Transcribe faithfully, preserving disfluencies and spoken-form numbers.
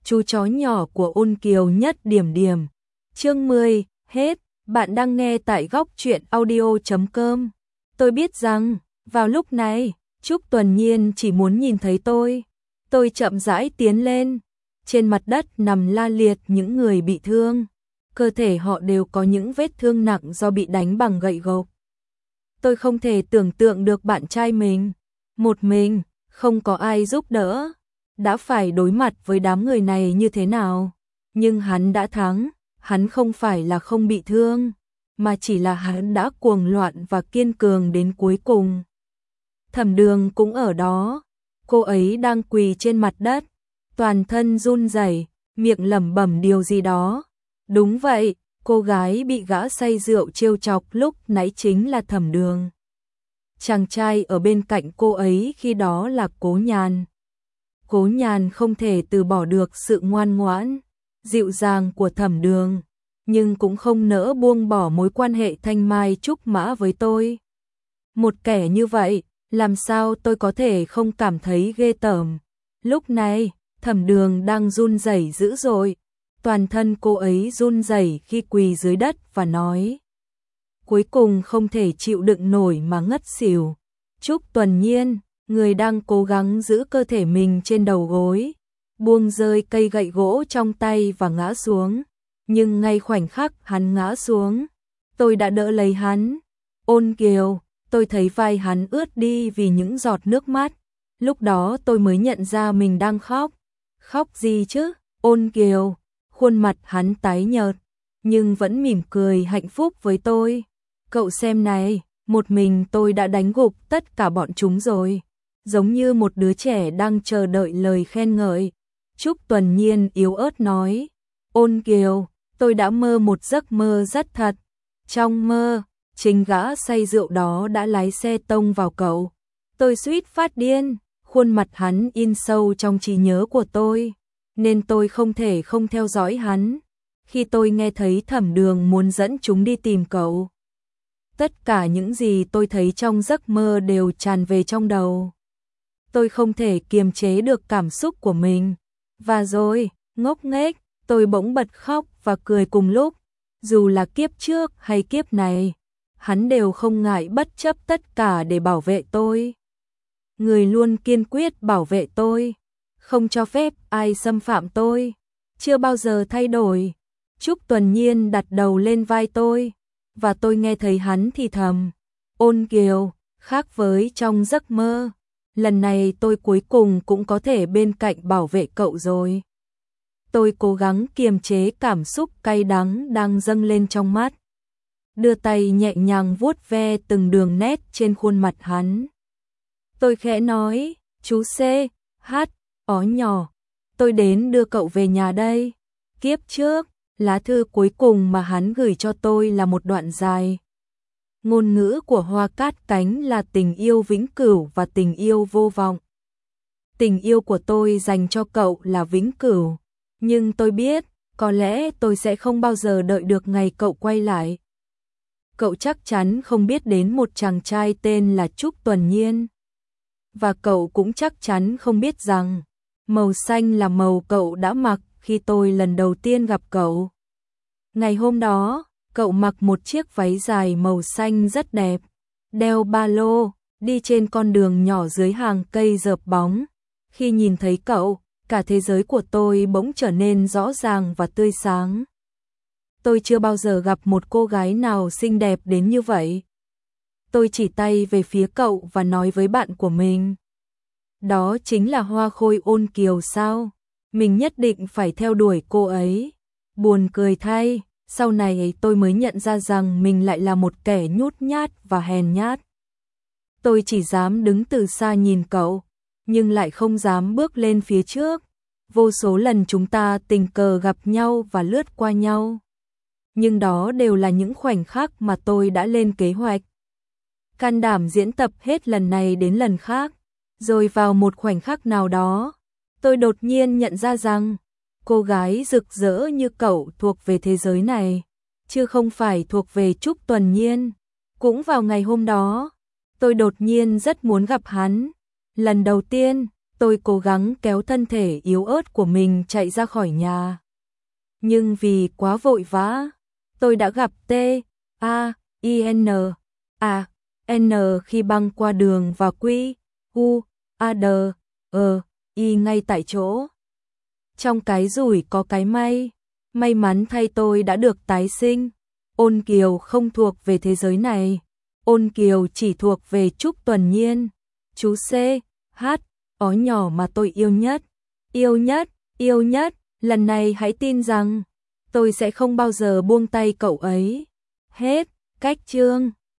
chú chó nhỏ của Ôn Kiều nhất điểm điểm. Chương mười, hết. Bạn đang nghe tại góc truyện audio chấm com. Tôi biết rằng, vào lúc này, Trúc Tuần Nhiên chỉ muốn nhìn thấy tôi. Tôi chậm rãi tiến lên. Trên mặt đất nằm la liệt những người bị thương. Cơ thể họ đều có những vết thương nặng do bị đánh bằng gậy gộc. Tôi không thể tưởng tượng được bạn trai mình, một mình, không có ai giúp đỡ, đã phải đối mặt với đám người này như thế nào. Nhưng hắn đã thắng, hắn không phải là không bị thương, mà chỉ là hắn đã cuồng loạn và kiên cường đến cuối cùng. Thẩm Đường cũng ở đó, cô ấy đang quỳ trên mặt đất, toàn thân run rẩy, miệng lẩm bẩm điều gì đó. Đúng vậy, cô gái bị gã say rượu trêu chọc lúc nãy chính là Thẩm Đường. Chàng trai ở bên cạnh cô ấy khi đó là Cố Nhàn. Cố Nhàn không thể từ bỏ được sự ngoan ngoãn, dịu dàng của Thẩm Đường, nhưng cũng không nỡ buông bỏ mối quan hệ thanh mai trúc mã với tôi. Một kẻ như vậy, làm sao tôi có thể không cảm thấy ghê tởm. Lúc này, Thẩm Đường đang run rẩy dữ dội, toàn thân cô ấy run rẩy khi quỳ dưới đất và nói. Cuối cùng không thể chịu đựng nổi mà ngất xỉu. Trúc Tuần Nhiên, người đang cố gắng giữ cơ thể mình trên đầu gối, buông rơi cây gậy gỗ trong tay và ngã xuống. Nhưng ngay khoảnh khắc hắn ngã xuống, tôi đã đỡ lấy hắn. Ôn Kiều, tôi thấy vai hắn ướt đi vì những giọt nước mắt. Lúc đó tôi mới nhận ra mình đang khóc. Khóc gì chứ? Ôn Kiều, khuôn mặt hắn tái nhợt, nhưng vẫn mỉm cười hạnh phúc với tôi. Cậu xem này, một mình tôi đã đánh gục tất cả bọn chúng rồi. Giống như một đứa trẻ đang chờ đợi lời khen ngợi. Trúc Tuần Nhiên yếu ớt nói. Ôn Kiều, tôi đã mơ một giấc mơ rất thật. Trong mơ, chính gã say rượu đó đã lái xe tông vào cậu. Tôi suýt phát điên, khuôn mặt hắn in sâu trong trí nhớ của tôi, nên tôi không thể không theo dõi hắn. Khi tôi nghe thấy Thẩm Đường muốn dẫn chúng đi tìm cậu, tất cả những gì tôi thấy trong giấc mơ đều tràn về trong đầu. Tôi không thể kiềm chế được cảm xúc của mình. Và rồi, ngốc nghếch, tôi bỗng bật khóc và cười cùng lúc. Dù là kiếp trước hay kiếp này, hắn đều không ngại bất chấp tất cả để bảo vệ tôi. Người luôn kiên quyết bảo vệ tôi, không cho phép ai xâm phạm tôi, chưa bao giờ thay đổi. Trúc Tuần Nhiên đặt đầu lên vai tôi, và tôi nghe thấy hắn thì thầm. Ôn Kiều, khác với trong giấc mơ, lần này tôi cuối cùng cũng có thể bên cạnh bảo vệ cậu rồi. Tôi cố gắng kiềm chế cảm xúc cay đắng đang dâng lên trong mắt, đưa tay nhẹ nhàng vuốt ve từng đường nét trên khuôn mặt hắn. Tôi khẽ nói, chú C, H, ó nhỏ, tôi đến đưa cậu về nhà đây. Kiếp trước, lá thư cuối cùng mà hắn gửi cho tôi là một đoạn dài. Ngôn ngữ của Hoa Cát Cánh là tình yêu vĩnh cửu và tình yêu vô vọng. Tình yêu của tôi dành cho cậu là vĩnh cửu, nhưng tôi biết, có lẽ tôi sẽ không bao giờ đợi được ngày cậu quay lại. Cậu chắc chắn không biết đến một chàng trai tên là Trúc Tuần Nhiên. Và cậu cũng chắc chắn không biết rằng, màu xanh là màu cậu đã mặc khi tôi lần đầu tiên gặp cậu. Ngày hôm đó, cậu mặc một chiếc váy dài màu xanh rất đẹp, đeo ba lô, đi trên con đường nhỏ dưới hàng cây rợp bóng. Khi nhìn thấy cậu, cả thế giới của tôi bỗng trở nên rõ ràng và tươi sáng. Tôi chưa bao giờ gặp một cô gái nào xinh đẹp đến như vậy. Tôi chỉ tay về phía cậu và nói với bạn của mình. Đó chính là Hoa Khôi Ôn Kiều sao? Mình nhất định phải theo đuổi cô ấy. Buồn cười thay, sau này tôi mới nhận ra rằng mình lại là một kẻ nhút nhát và hèn nhát. Tôi chỉ dám đứng từ xa nhìn cậu, nhưng lại không dám bước lên phía trước. Vô số lần chúng ta tình cờ gặp nhau và lướt qua nhau. Nhưng đó đều là những khoảnh khắc mà tôi đã lên kế hoạch. Can đảm diễn tập hết lần này đến lần khác. Rồi vào một khoảnh khắc nào đó, tôi đột nhiên nhận ra rằng, cô gái rực rỡ như cậu thuộc về thế giới này, chứ không phải thuộc về Trúc Tuần Nhiên. Cũng vào ngày hôm đó, tôi đột nhiên rất muốn gặp hắn. Lần đầu tiên, tôi cố gắng kéo thân thể yếu ớt của mình chạy ra khỏi nhà. Nhưng vì quá vội vã, tôi đã gặp T, A, I, N, A, N khi băng qua đường và Q, U, A, D, E, I ngay tại chỗ. Trong cái rủi có cái may, may mắn thay tôi đã được tái sinh. Ôn Kiều không thuộc về thế giới này. Ôn Kiều chỉ thuộc về Trúc Tuần Nhiên. Chú C, H, ó nhỏ mà tôi yêu nhất. Yêu nhất, yêu nhất, lần này hãy tin rằng tôi sẽ không bao giờ buông tay cậu ấy. Hết, cách chương.